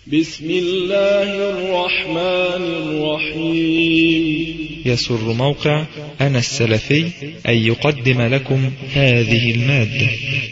بسم الله الرحمن الرحيم. يسر موقع أنا السلفي أن يقدم لكم هذه المادة.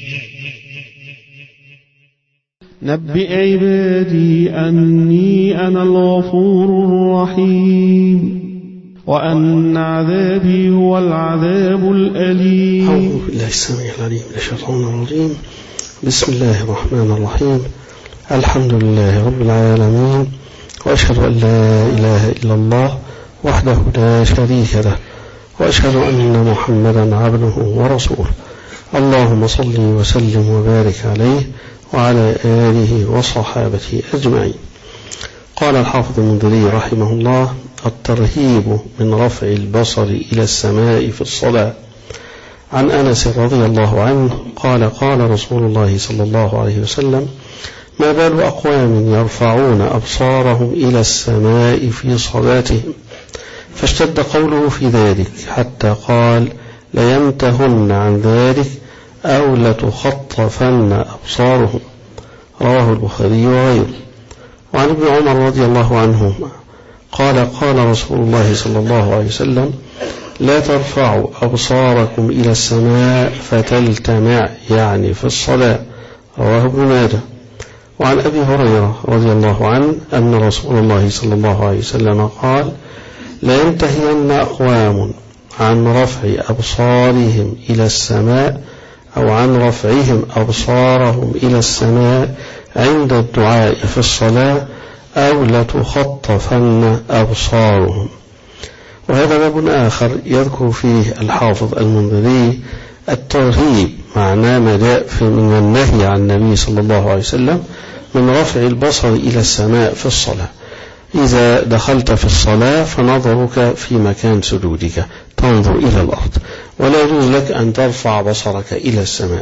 نبئ عبادي أني أنا الغفور الرحيم وأن عذابي هو العذاب الأليم. أعوذ بالله السميع العليم من الشيطان الرجيم. بسم الله الرحمن الرحيم. الحمد لله رب العالمين، وأشهد أن لا إله إلا الله وحده لا شريك له، وأشهد أن محمدا عبده ورسوله. اللهم صل وسلم وبارك عليه وعلى آله وصحابته أجمعين. قال الحافظ المنذري رحمه الله: الترهيب من رفع البصر إلى السماء في الصلاة. عن أنس رضي الله عنه قال: قال رسول الله صلى الله عليه وسلم: ما بال أقوام يرفعون أبصارهم إلى السماء في صلاتهم؟ فاشتد قوله في ذلك حتى قال: لينتهن عن ذلك أو لتخطفن أبصارهم. رواه البخاري وغيره. وعن ابن عمر رضي الله عنهما قال: قال رسول الله صلى الله عليه وسلم: لا ترفعوا أبصاركم إلى السماء فتلتمع، يعني في الصلاة. رواه ابن ماجه. وعن أبي هريرة رضي الله عنه أن رسول الله صلى الله عليه وسلم قال: لا ينتهين أقوام عن رفع أبصارهم إلى السماء أو عن رفعهم أبصارهم إلى السماء عند الدعاء في الصلاة أو لتخطفن أبصارهم. وهذا باب آخر يذكر فيه الحافظ المنذري الترهيب، معناه ما جاء من النهي عن النبي صلى الله عليه وسلم من رفع البصر إلى السماء في الصلاة. إذا دخلت في الصلاة فنظرك في مكان سجودك تنظر إلى الأرض، ولا يجوز لك أن ترفع بصرك إلى السماء.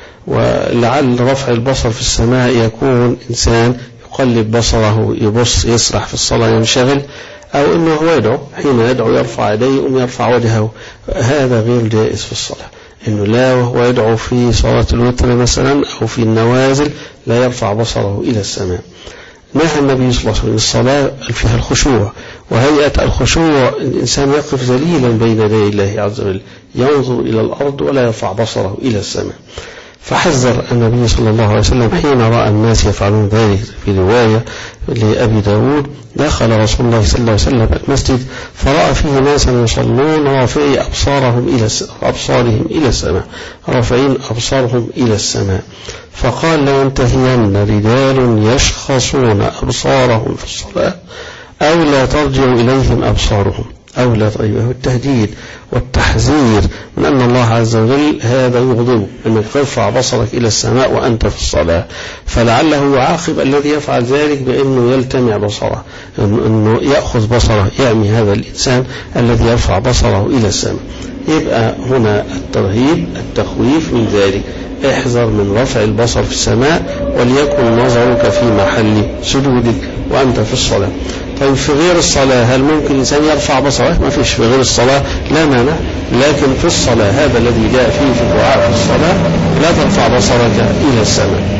ولعل رفع البصر في السماء يكون إنسان يقلب بصره، يبص، يسرح في الصلاة، ينشغل، أو إنه هو يدعو، حين يدعو يرفع يديه ويرفع وجهه. هذا غير جائز في الصلاة. إنه لا وهو يدعو في صلاة الوتر مثلا أو في النوازل لا يرفع بصره إلى السماء. نهى النبي صلى الله عليه وسلم الصلاة فيها الخشوع، وهيئة الخشوع الإنسان يقف ذليلا بين يدي الله عز وجل، ينظر إلى الأرض ولا يرفع بصره إلى السماء. فحذر النبي صلى الله عليه وسلم حين رأى الناس يفعلون ذلك. في رواية لأبي داود: دخل رسول الله صلى الله عليه وسلم المسجد فرأى فيه ناسا يصلون رافعي أبصارهم إلى السماء، رافعين أبصارهم إلى السماء، فقال: لينتهين رجال يشخصون أبصارهم في الصلاة أو لا ترجع إليهم أبصارهم. أو لا طيبه التهديد والتحذير من أن الله عز وجل هذا يغضبه، أنك ترفع بصرك إلى السماء وأنت في الصلاة. فلعله يعاقب الذي يفعل ذلك بأنه يلتمع بصره، أنه يأخذ بصره، يعمي هذا الإنسان الذي يرفع بصره إلى السماء. يبقى هنا الترهيب، التخويف من ذلك. احذر من رفع البصر في السماء، وليكن نظرك في محل سجودك وأنت في الصلاة. طيب في غير الصلاة هل ممكن الإنسان يرفع بصره؟ ما فيش في غير الصلاة، لا مانع. لكن في الصلاة هذا الذي جاء فيه في الدعاء في الصلاة: لا ترفع بصرك إلى السماء.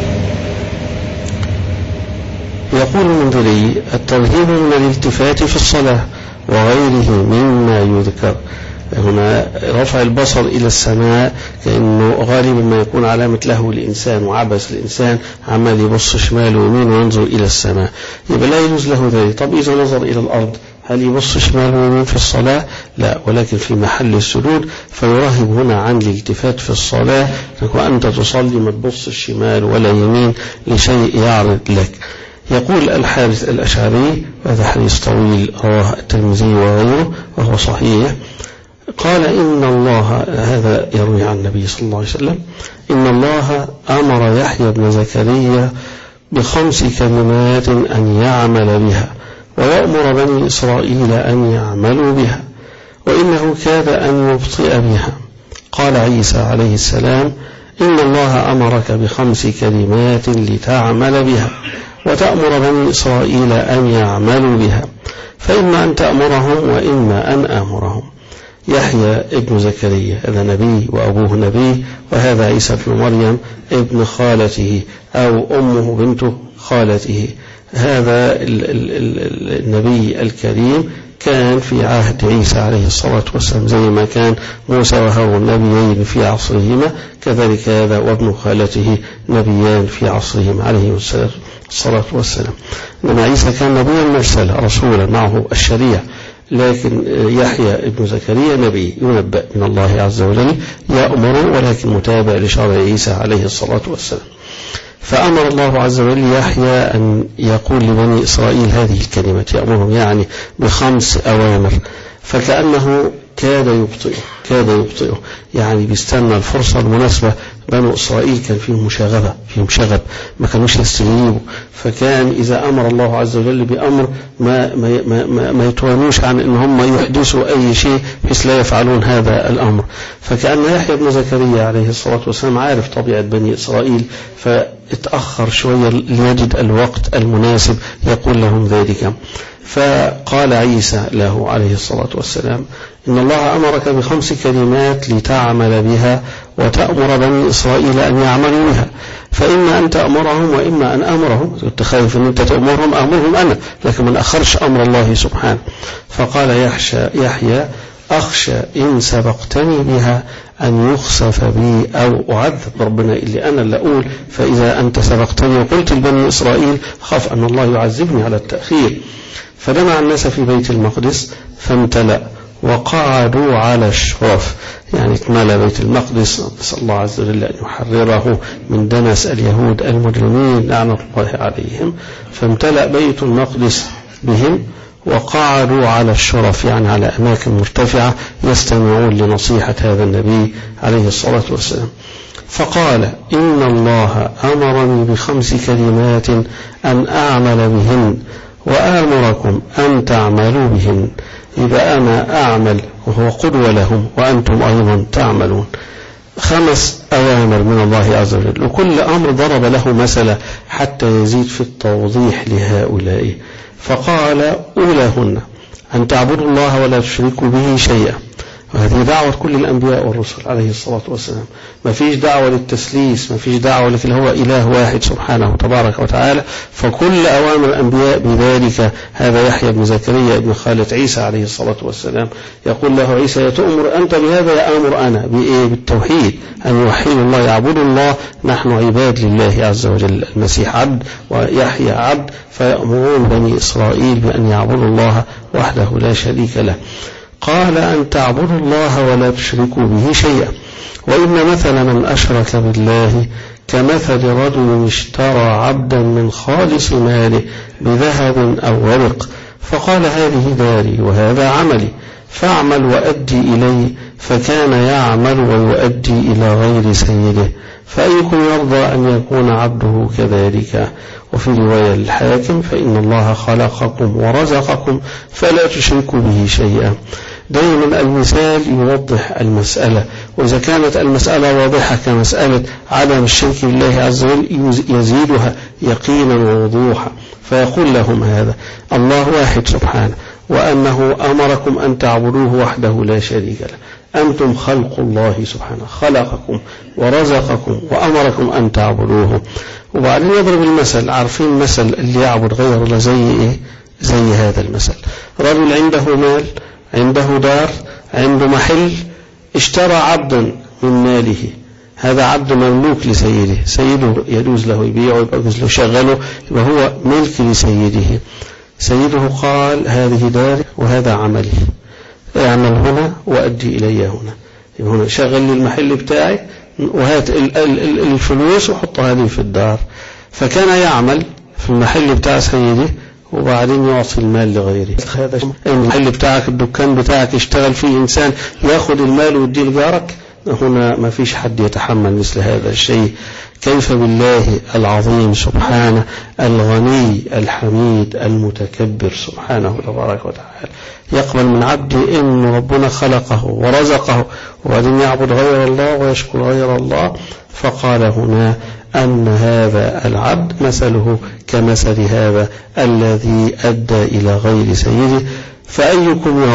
يقول المنذري: الترهيب من الالتفات في الصلاة وغيره مما يذكر. هنا رفع البصر إلى السماء كأنه غالبا ما يكون علامة لهو الإنسان وعبث الإنسان، عمال يبص شمال ويمين وينظر إلى السماء، يبقى لا يجوز له ذلك. طب إذا نظر إلى الأرض هل يبص شمال ويمين في الصلاة؟ لا، ولكن في محل السجود. فيرهب هنا عن الالتفات في الصلاة، وأنت تصلي ما تبص الشمال ولا يمين لشيء يعرض لك. يقول الحارث الأشعري، وهذا حديث طويل رواه الترمذي وغيره وهو صحيح، قال: إن الله، هذا يروي عن النبي صلى الله عليه وسلم، إن الله أمر يحيى بن زكريا ب5 كلمات أن يعمل بها، ويأمر بني إسرائيل أن يعملوا بها، وإنه كاد أن يبطئ بها. قال عيسى عليه السلام: إن الله أمرك ب5 كلمات لتعمل بها وتأمر بني إسرائيل أن يعملوا بها، فإما أن تأمرهم وإما أن آمرهم. يحيى ابن زكريا هذا نبي وأبوه نبي، وهذا عيسى ابن مريم ابن خالته أو أمه بنت خالته. هذا النبي الكريم كان في عهد عيسى عليه الصلاة والسلام، زي ما كان موسى وهارون نبيين في عصرهما، كذلك هذا وابن خالته نبيان في عصرهما عليه الصلاة والسلام. إنما عيسى كان نبيا مرسلا رسولا معه الشريعة، لكن يحيى ابن زكريا نبي ينبأ من الله عز وجل يأمر، ولكن متابع لشرع عيسى عليه الصلاة والسلام. فأمر الله عز وجل يحيى أن يقول لبني إسرائيل هذه الكلمة، يأمرهم يعني ب5 أوامر، فكأنه كاد يبطئه يعني بيستنى الفرصة المناسبة. بنو إسرائيل كان فيهم شغب ما كانوش يستجيبوا، فكان إذا أمر الله عز وجل بأمر ما يتوانوش عن إن هم يحدثوا أي شيء بحيث لا يفعلون هذا الأمر. فكأن يحيى بن زكريا عليه الصلاة والسلام عارف طبيعة بني إسرائيل، فاتأخر شوية ليجد الوقت المناسب يقول لهم ذلك. فقال عيسى له عليه الصلاة والسلام: إن الله أمرك ب5 كلمات لتعمل بها وتأمر بني إسرائيل أن يعملوا بها، فإما أن تأمرهم وإما أن أمرهم. كنت خايف أن أنت تأمرهم، أمرهم أنا، لكن من أخرش أمر الله سبحانه. فقال يحيى: أخشى إن سبقتني بها أن يخسف بي أو أعذب. ربنا اللي أنا اللي أقول، فإذا أنت سبقتني وقلت لبني إسرائيل خاف أن الله يعذبني على التأخير. فجمع الناس في بيت المقدس فامتلأ وقعدوا على الشرف، يعني اتملى بيت المقدس، نسأل الله عز وجل أن يحرره من دنس اليهود المجرمين لعنة الله عليهم. فامتلأ بيت المقدس بهم وقعدوا على الشرف، يعني على أماكن مرتفعة يستمعون لنصيحة هذا النبي عليه الصلاة والسلام. فقال: إن الله أمرني ب5 كلمات أن أعمل بهن وآمركم أن تعملوا بهن. إذا أنا أعمل وهو قدوة لهم وأنتم أيضا تعملون. 5 أوامر من الله عز وجل، وكل أمر ضرب له مثلا حتى يزيد في التوضيح لهؤلاء. فقال: أولاهن أن تعبدوا الله ولا تشركوا به شيئا. وهذه دعوة كل الأنبياء والرسل عليه الصلاة والسلام. ما فيش دعوة للتسليس، ما فيش دعوة لكن هو إله واحد سبحانه تبارك وتعالى. فكل أوامر الأنبياء بذلك. هذا يحيى بن زكريا ابن خالة عيسى عليه الصلاة والسلام يقول له عيسى: يا تؤمر أنت بهذا يا آمر أنا بإيه؟ بالتوحيد، أن يوحدوا الله، يعبدوا الله، نحن عباد لله عز وجل. المسيح عبد ويحيى عبد، فيأمرون بني إسرائيل بأن يعبدوا الله وحده لا شريك له. قال: أن تعبدوا الله ولا تشركوا به شيئا. وإن مثل من أشرك بالله كمثل رجل اشترى عبدا من خالص ماله بذهب أو ورق، فقال: هذه داري وهذا عملي، فاعمل وأدي إلي. فكان يعمل ويؤدي إلى غير سيده، فأيكم يرضى أن يكون عبده كذلك؟ وفي رواية الحاكم: فإن الله خلقكم ورزقكم فلا تشركوا به شيئا. دائما المثال يوضح المسألة، وإذا كانت المسألة واضحة كمسألة عدم الشرك بالله عز وجل يزيدها يقينا ووضوحا. فيقول لهم هذا الله واحد سبحانه، وأنه أمركم أن تعبدوه وحده لا شريك له. أنتم خلق الله سبحانه، خلقكم ورزقكم وأمركم أن تعبدوه. وبعدين يضرب المثل، عارفين مثل اللي يعبد غير الله زي إيه؟ زي هذا المثل: رجل عنده مال، عنده دار، عنده محل، اشترى عبدا من ماله. هذا عبد مملوك لسيده، سيده يجوز له يبيعه، يجوز له يشغله، يبقى هو ملك لسيده. سيده قال: هذه داري وهذا عملي، اعمل هنا وأدي إلي هنا. يبقى هنا شغل لي المحل بتاعي وهات الفلوس وحطها هذه في الدار. فكان يعمل في المحل بتاع سيده وبعدين يعطي المال لغيره. هذا المحل بتاعك، الدكان بتاعك، يشتغل فيه إنسان يأخذ المال ويديه لجارك. هنا ما فيش حد يتحمل مثل هذا الشيء. كيف بالله العظيم سبحانه الغني الحميد المتكبر سبحانه تبارك وتعالى يقبل من عبده إن ربنا خلقه ورزقه وبعدين يعبد غير الله ويشكر غير الله؟ فقال هنا أن هذا العبد مثله كمثل هذا الذي أدى إلى غير سيده. فأيكم يرضى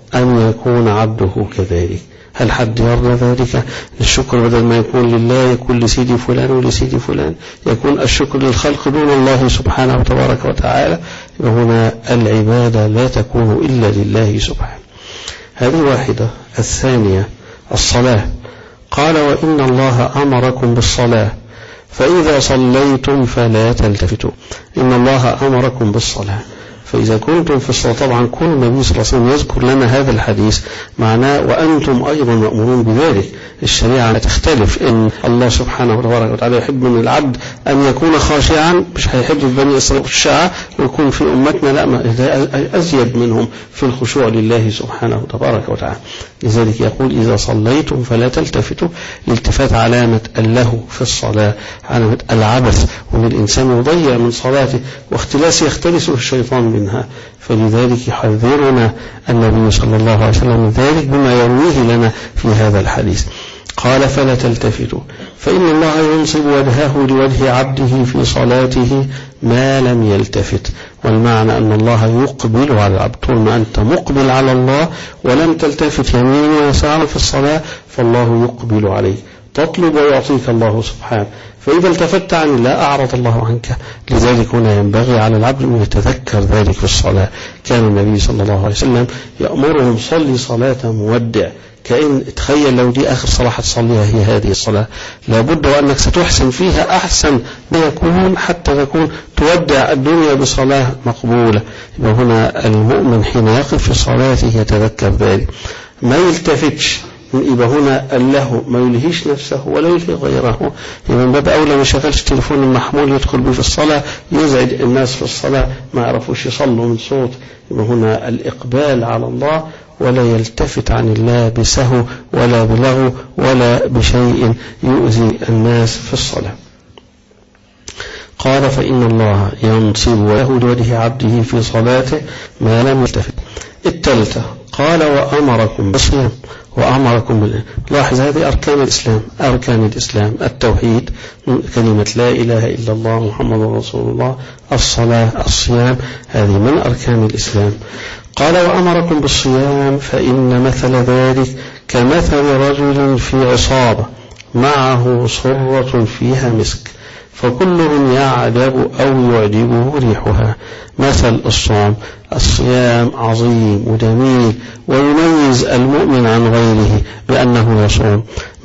أن يكون عبده كذلك. هل حد يرضى ذلك؟ الشكر بدل ما يكون لله يكون لسيدي فلان ولسيدي فلان، يكون الشكر للخلق دون الله سبحانه وتبارك وتعالى. هنا العبادة لا تكون إلا لله سبحانه. هذه واحدة. الثانية الصلاة. قال وإن الله أمركم بالصلاة فإذا صليتم فلا تلتفتوا. إن الله أمركم بالصلاة، فإذا كنتم في الصلاة، طبعا كل النبي صلى الله عليه وسلم يذكر لنا هذا الحديث معناه وأنتم أيضا مأمورون بذلك. الشريعة تختلف، إن الله سبحانه وتبارك وتعالى يحب من العبد أن يكون خاشعا، مش هيحب بني إسرائيل الخشاعة، ويكون في أمتنا لا أزيد منهم في الخشوع لله سبحانه وتبارك وتعالى. لذلك يقول إذا صليتم فلا تلتفتوا. الالتفات علامة اللهو في الصلاة، علامة العبث، وأن الإنسان يضيع من صلاته واختلاس يختلسه الشيطان منها. فلذلك يحذرنا النبي صلى الله عليه وسلم ذلك بما يرويه لنا في هذا الحديث. قال فلا تلتفتوا فإن الله ينصب وجهه لوجه عبده في صلاته ما لم يلتفت. والمعنى أن الله يقبل على العبد. طول ما أنت مقبل على الله ولم تلتفت يمين ويسار في الصلاة فالله يقبل عليك، تطلب ويعطيك الله سبحانه. فإذا التفت عن الله أعرض الله عنك. لذلك هنا ينبغي على العبد أن يتذكر ذلك في الصلاة. كان النبي صلى الله عليه وسلم يأمرهم صلي صلاة مودع. كأن تخيل لو دي آخر صلاة تصليها هي هذه الصلاة، لابد وأنك ستحسن فيها أحسن ما يكون حتى تكون تودع الدنيا بصلاة مقبولة. يبقى هنا المؤمن حين يقف في صلاته يتذكر ذلك، ما يلتفتش. يبقى هنا اللهو ما يلهيش نفسه ولا يلهي غيره. يبقى من باب أولى ما شغلش تليفون المحمول يدخل به في الصلاة يزعج الناس في الصلاة ما يعرفوش يصلوا من صوت. يبقى هنا الإقبال على الله ولا يلتفت عن الله بسهو ولا بلغو ولا بشيء يؤذي الناس في الصلاة. قال فإن الله ينصب وجهه لوجه عبده في صلاته ما لم يلتفت. الثالثة قال وأمركم بالصيام وأمركم بالله. لاحظ هذه أركان الإسلام. أركان الإسلام التوحيد، كلمة لا إله إلا الله محمد رسول الله، الصلاة، الصيام، هذه من أركان الإسلام. قال وأمركم بالصيام فإن مثل ذلك كمثل رجل في عصابة معه صرة فيها مسك فكلهم يعجب أو يعجبه ريحها. مثل الصيام عظيم وجميل ويميز المؤمن عن غيره بأنه يصوم.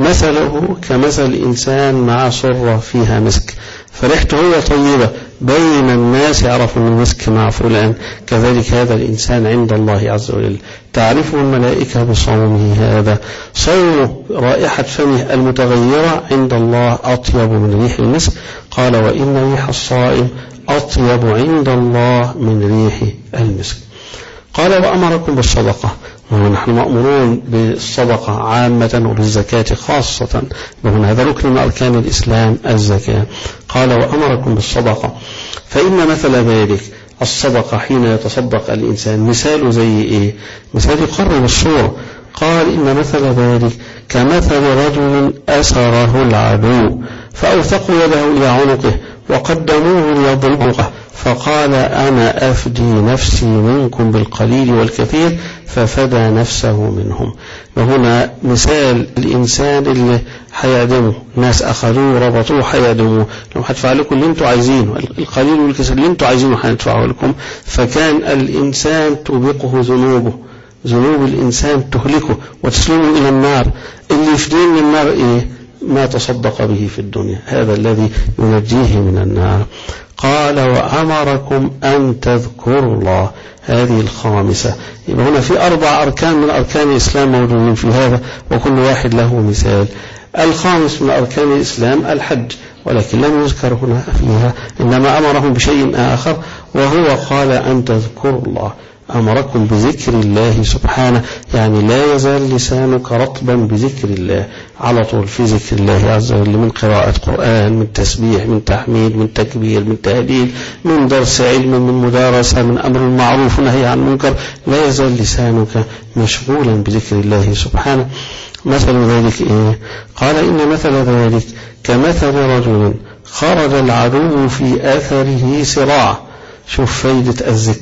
مثله كمثل إنسان مع صرة فيها مسك، فريحته هي طيبة بين الناس يعرفوا أن المسك مع فلان. كذلك هذا الإنسان عند الله عز وجل تعرفه الملائكة بصومه. هذا صوم رائحة فمه المتغيرة عند الله أطيب من ريح المسك. قال وإن ريح الصائم أطيب عند الله من ريح المسك. قال وأمركم بالصدقة، ونحن مأمورون بالصدقة عامة وبالزكاة خاصة، وهنا هذا ركن من أركان الإسلام الزكاة. قال وأمركم بالصدقة فإن مثل ذلك الصدقة حين يتصدق الإنسان مثاله زي إيه؟ مثال يقرب الصورة. قال إن مثل ذلك كمثل رجل أسره العدو فأوثقوا يده إلى عنقه وقدموه ليضربه فقال أنا أفدي نفسي منكم بالقليل والكثير ففدى نفسه منهم. وهنا مثال الإنسان اللي حيعدمه، ناس أخذوه ربطوه حيعدموه، لو هدفع لكم اللي انتوا عايزينه، القليل والكثير اللي انتوا عايزينه هندفعه لكم. فكان الإنسان تبقه ذنوبه، ذنوب الإنسان تهلكه وتسلمه إلى النار. اللي يفديه من النار إيه؟ ما تصدق به في الدنيا، هذا الذي ينجيه من النار. قال وأمركم أن تذكروا الله، هذه الخامسة. يبقى هنا في 4 أركان من أركان الإسلام موجودين في هذا وكل واحد له مثال. الخامس من أركان الإسلام الحج، ولكن لم يذكر هنا فيها، إنما أمرهم بشيء آخر وهو قال أن تذكروا الله. أمركم بذكر الله سبحانه، يعني لا يزال لسانك رطبا بذكر الله، على طول في ذكر الله عز وجل، من قراءة قرآن، من تسبيح، من تحميد، من تكبير، من تهليل، من درس علم، من مدارسة، من أمر معروف ونهي عن منكر. لا يزال لسانك مشغولا بذكر الله سبحانه. مثل ذلك إيه؟ قال إن مثل ذلك كمثل رجل خرج العدو في آثره سراع. شوف فايدة الذكر،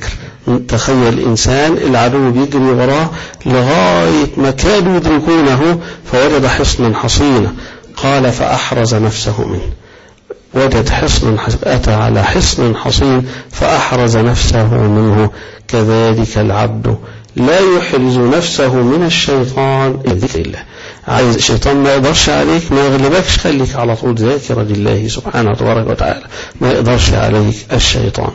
تخيل إنسان العدو بيجري وراه لغاية ما كادوا يدركونه فوجد حصنا حصينا، قال فأحرز نفسه منه. وجد حصن، أتى على حصن حصين فأحرز نفسه منه. كذلك العبد لا يحرز نفسه من الشيطان بذكر الله. عايز الشيطان ما يقدرش عليك، ما يغلبكش، خليك على طول ذاكرة لله سبحانه وتعالى، ما يقدرش عليك الشيطان.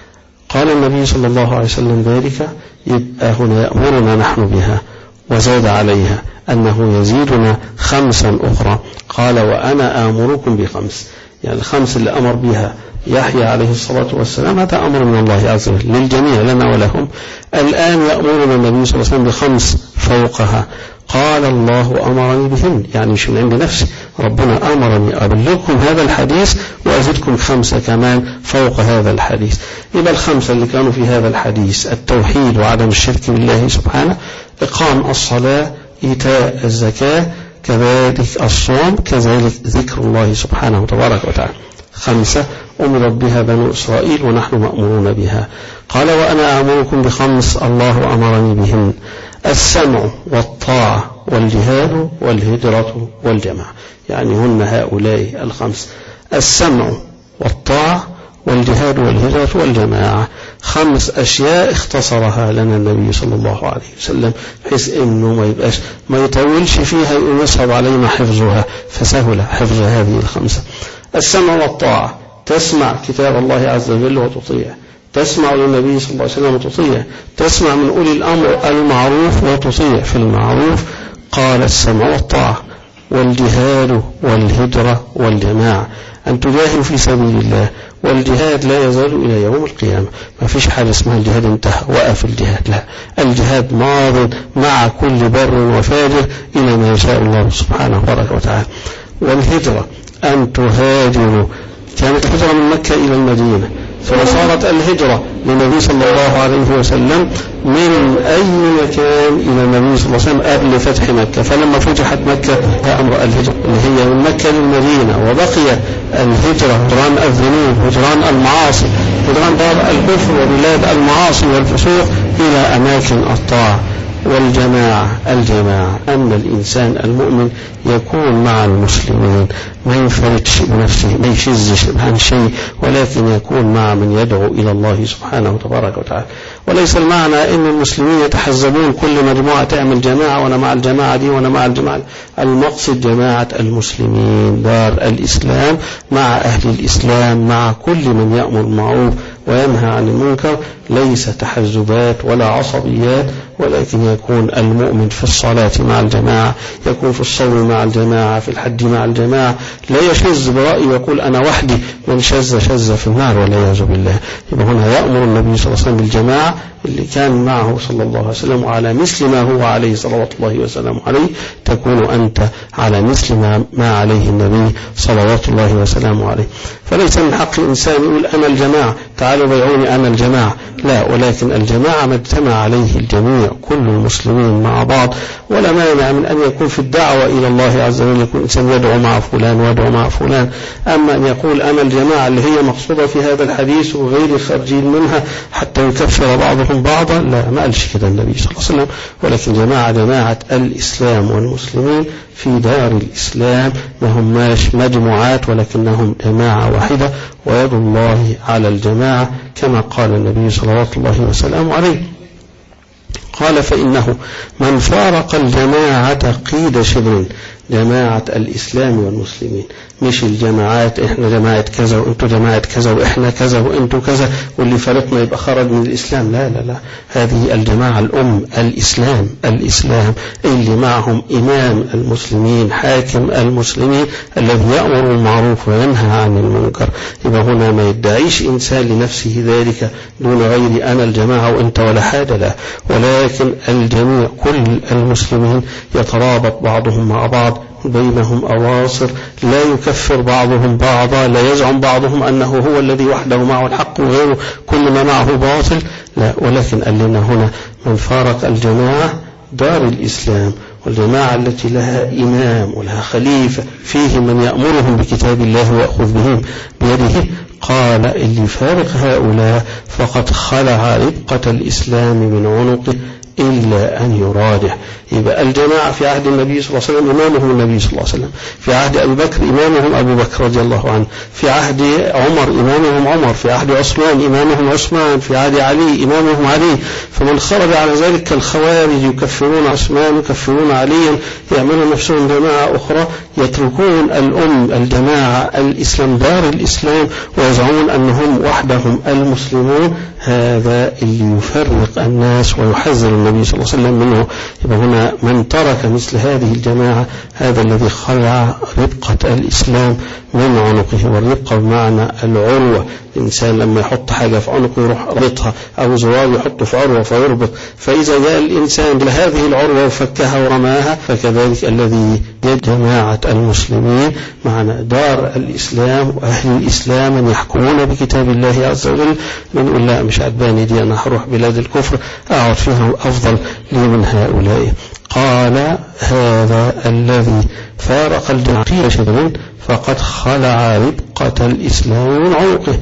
قال النبي صلى الله عليه وسلم ذلك، يبقى هنا يأمرنا نحن بها، وزاد عليها أنه يزيدنا 5 أخرى. قال وأنا آمركم ب5، يعني 5 اللي أمر بها يحيى عليه الصلاة والسلام هذا أمر من الله عز وجل للجميع لنا ولهم. الآن يأمرنا النبي صلى الله عليه وسلم ب5 فوقها. قال الله أمرني بهن، يعني مش من عند نفسي، ربنا أمرني أبلغكم هذا الحديث وأزيدكم 5 كمان فوق هذا الحديث. يبقى 5 اللي كانوا في هذا الحديث: التوحيد وعدم الشرك بالله سبحانه، إقام الصلاة، إيتاء الزكاة، كذلك الصوم، كذلك ذكر الله سبحانه وتبارك وتعالى. 5 أمرت بها بنو إسرائيل ونحن مأمورون بها. قال وأنا آمركم ب5 الله أمرني بهن: السمع والطاعة والجهاد والهجرة والجماعة. يعني هن هؤلاء 5: السمع والطاعة والجهاد والهجرة والجماعة. 5 أشياء اختصرها لنا النبي صلى الله عليه وسلم بحيث انه ما يطولش فيها، يصعب علينا حفظها، فسهل حفظ هذه 5. السمع والطاعة: تسمع كتاب الله عز وجل وتطيع، تسمع للنبي صلى الله عليه وسلم وتطيع، تسمع من أولي الأمر المعروف وتطيع في المعروف. قال السمع والطاعة. والجهاد والهجرة والجماعة: أن تجاهد في سبيل الله، والجهاد لا يزال إلى يوم القيامة. ما فيش حاجة اسمها الجهاد انتهى وقف الجهاد، لا، الجهاد ماض مع كل بر وفاجر إلى ما يشاء الله سبحانه وتعالى. والهجرة: أن تهاجروا. كانت الهجرة من مكة إلى المدينة، فصارت الهجرة للنبي صلى الله عليه وسلم من أي مكان إلى النبي صلى الله عليه وسلم قبل فتح مكة. فلما فتحت مكة أمر الهجرة اللي هي من مكة للمدينة، وبقي الهجرة هجران الذنوب، هجران المعاصي، هجران دار الكفر وبلاد المعاصي والفسوق إلى أماكن الطاعة. والجماعة: الجماعة أن الإنسان المؤمن يكون مع المسلمين، ما ينفردش بنفسه، ما يشزش عن شيء، ولكن يكون مع من يدعو إلى الله سبحانه وتبارك وتعالى. وليس المعنى أن المسلمين يتحزبون كل مجموعة تعمل جماعة وأنا مع الجماعة دي وأنا مع الجماعة. المقصد جماعة المسلمين، دار الإسلام مع أهل الإسلام، مع كل من يأمر بالمعروف وينهى عن المنكر. ليس تحزبات ولا عصبيات، ولكن يكون المؤمن في الصلاة مع الجماعة، يكون في الصوم مع الجماعة، في الحج مع الجماعة، لا يشذ برأيه ويقول أنا وحدي، من شذ في النار والعياذ بالله. يبقى هنا يأمر النبي صلى الله عليه وسلم بالجماعة اللي كان معه صلى الله عليه وسلم، وعلى مثل ما هو عليه صلوات الله وسلامه عليه تكون أنت على مثل ما عليه النبي صلوات الله وسلامه عليه. فليس من حق الإنسان يقول أنا الجماعة، تعالوا بيعوني أنا الجماعة، لا، ولكن الجماعة ما اجتمع عليه الجميع، كل المسلمين مع بعض. ولا مانع من أن يكون في الدعوة إلى الله عز وجل يكون إنسان يدعو مع فلان ويدعو مع فلان. أما أن يقول أنا الجماعة اللي هي مقصودة في هذا الحديث وغير خارجين منها حتى يكفر بعضهم بعضا، لا، ما قالش كده النبي صلى الله عليه وسلم. ولكن جماعة الإسلام والمسلمين في دار الإسلام، ما هماش مجموعات ولكنهم جماعة واحدة، ويد الله على الجماعة كما قال النبي صلوات الله وسلامه عليه. قال فإنه من فارق الجماعة قيد شبر، جماعة الإسلام والمسلمين، مش الجماعات إحنا جماعة كذا وإنتوا جماعة كذا وإحنا كذا وإنتوا كذا واللي فرقنا يبقى خرج من الإسلام، لا لا لا، هذه الجماعة الأم الإسلام اللي معهم إمام المسلمين، حاكم المسلمين الذي يأمر بالمعروف وينهى عن المنكر. يبقى هنا ما يدعيش إنسان لنفسه ذلك دون غير أنا الجماعة وإنت ولا حاجة، لا، ولكن الجميع كل المسلمين يترابط بعضهم مع بعض، بينهم أواصر، لا يكفر بعضهم بعضا، لا يزعم بعضهم أنه هو الذي وحده معه الحق وغيره كل ما معه باطل، لا، ولكن قال لنا هنا من فارق الجماعة دار الإسلام، والجماعة التي لها إمام ولها خليفة فيه من يأمرهم بكتاب الله ويأخذ بهم بيده. قال اللي يفارق هؤلاء فقد خلع ربقة الإسلام من عنقه إلا أن يراجع. يبقى الجماعة في عهد النبي صلى الله عليه وسلم إمامهم النبي صلى الله عليه وسلم، في عهد أبي بكر إمامهم أبو بكر رضي الله عنه، في عهد عمر إمامهم عمر، في عهد عثمان إمامهم عثمان، في عهد علي إمامهم علي. فمن خرج على ذلك كالخوارج يكفرون عثمان يكفرون عليا، يعملون نفسهم جماعة أخرى، يتركون الجماعة الإسلام دار الإسلام ويزعمون أنهم وحدهم المسلمون. هذا اللي يفرق الناس ويحذر النبي صلى الله عليه وسلم منه. يبقى هنا من ترك مثل هذه الجماعة هذا الذي خلع ربقة الإسلام من عنقه. والربقة بمعنى العروة، الإنسان لما يحط حاجة في عنقه يروح ربطها، أو زرار يحطه في عروة فيربط. فإذا جاء الإنسان لهذه العروة وفكها ورماها، فكذلك الذي جماعة المسلمين معنى دار الإسلام وأهل الإسلام أن يحكمون بكتاب الله عز وجل. من لا مش عجباني دي، أنا هروح بلاد الكفر أقعد فيها أفضل لي من هؤلاء. قال هذا الذي فارق الجماعة شبرا فقد خلع ربقة الإسلام من عنقه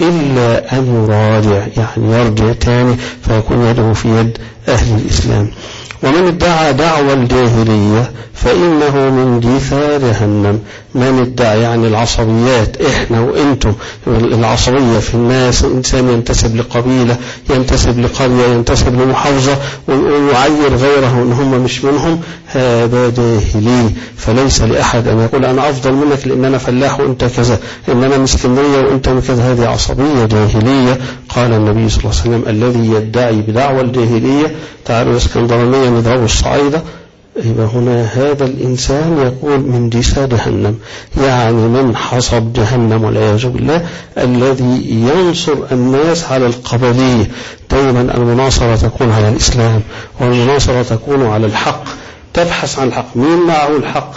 إلا أن يراجع، يعني يرجع تاني فيكون يده في يد أهل الإسلام. ومن ادعى دعوى الجاهلية فإنه من جثى جهنم. من ادعى يعني العصبيات، إحنا وإنتم، العصبية في الناس، إنسان ينتسب لقبيلة ينتسب لقرية ينتسب لمحافظة ويعير غيره إن هم مش منهم، هذا جاهلي. فليس لأحد أن يقول أنا أفضل منك لأن أنا فلاح وإنت كذا، إن أنا مسكينية وإنت كذا، هذه عصبية جاهلية. قال النبي صلى الله عليه وسلم الذي يدعي بدعوى الجاهلية، تعالوا اسكندرانية نضرب الصعيدة، يبقى هنا هذا الإنسان يقول من جثى جهنم، يعني من حصب جهنم والعياذ بالله، الذي ينصر الناس على القبلية. دائما المناصرة تكون على الإسلام، والمناصرة تكون على الحق، تبحث عن الحق. مين معه الحق؟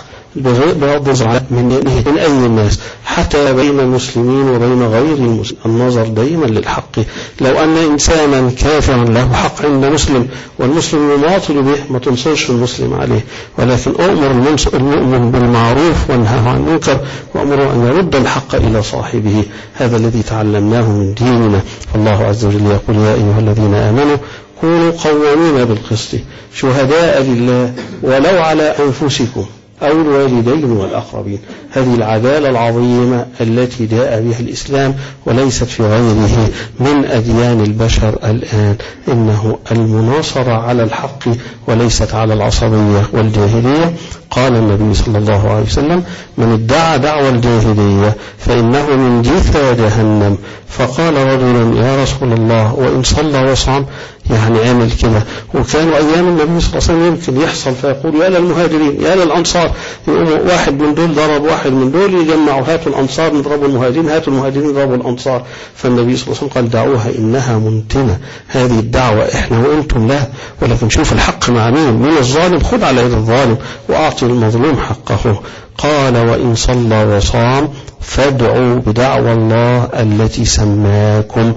بغض النظر من أي الناس، حتى بين المسلمين وبين غير المسلمين، النظر دائما للحق. لو أن إنسانا كافرا له حق عند مسلم والمسلم يماطل به، ما تنصرش المسلم عليه، ولكن أمر المؤمن بالمعروف وانهى عن المنكر وأمره أن يرد الحق إلى صاحبه. هذا الذي تعلمناه من ديننا. فالله عز وجل يقول يا أيها الذين آمنوا كونوا قوامين بالقسط شهداء لله ولو على أنفسكم أو الوالدين والأقربين. هذه العدالة العظيمة التي جاء بها الإسلام وليست في غيره من أديان البشر الآن. إنه المناصرة على الحق وليست على العصبية والجاهلية. قال النبي صلى الله عليه وسلم من ادعى دعوى الجاهلية فإنه من جثى جهنم. فقال رجل يا رسول الله وإن صلى وصام، يعني عمل كده. وكانوا أيام النبي صلى الله عليه وسلم يمكن يحصل فيقول يا للمهاجرين يا للأنصار، يقوم واحد من دول ضرب واحد من دول، يجمعوا هاتوا الأنصار نضربوا المهاجرين، هاتوا المهاجرين نضربوا الأنصار. فالنبي صلى الله عليه وسلم قال دعوها إنها منتنة، هذه الدعوة إحنا وإنتم لا، ولكن شوف الحق مع مين الظالم، خذ على يد الظالم وأعطي المظلوم حقه. قال وإن صلى وصام فادعوا بدعوى الله التي سماكم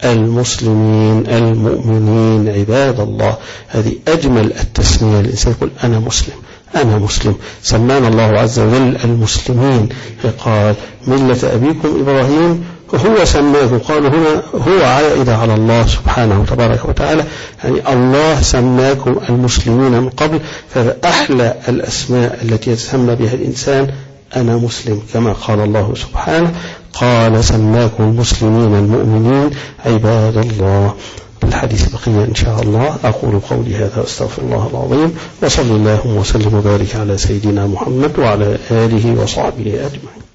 المسلمين المؤمنين عباد الله. هذه أجمل التسمية، الإنسان يقول أنا مسلم أنا مسلم. سمانا الله عز وجل المسلمين، قال ملة أبيكم إبراهيم هو سماه. قالوا هنا هو عائدة على الله سبحانه وتبارك وتعالى، يعني الله سماكم المسلمين من قبل. فأحلى الأسماء التي يتسمى بها الإنسان أنا مسلم، كما قال الله سبحانه قال سماكم المسلمين المؤمنين عباد الله. الحديث بقية إن شاء الله. أقول قولي هذا أستغفر الله العظيم، وصلى الله وسلم وبارك على سيدنا محمد وعلى آله وصحبه أجمعين.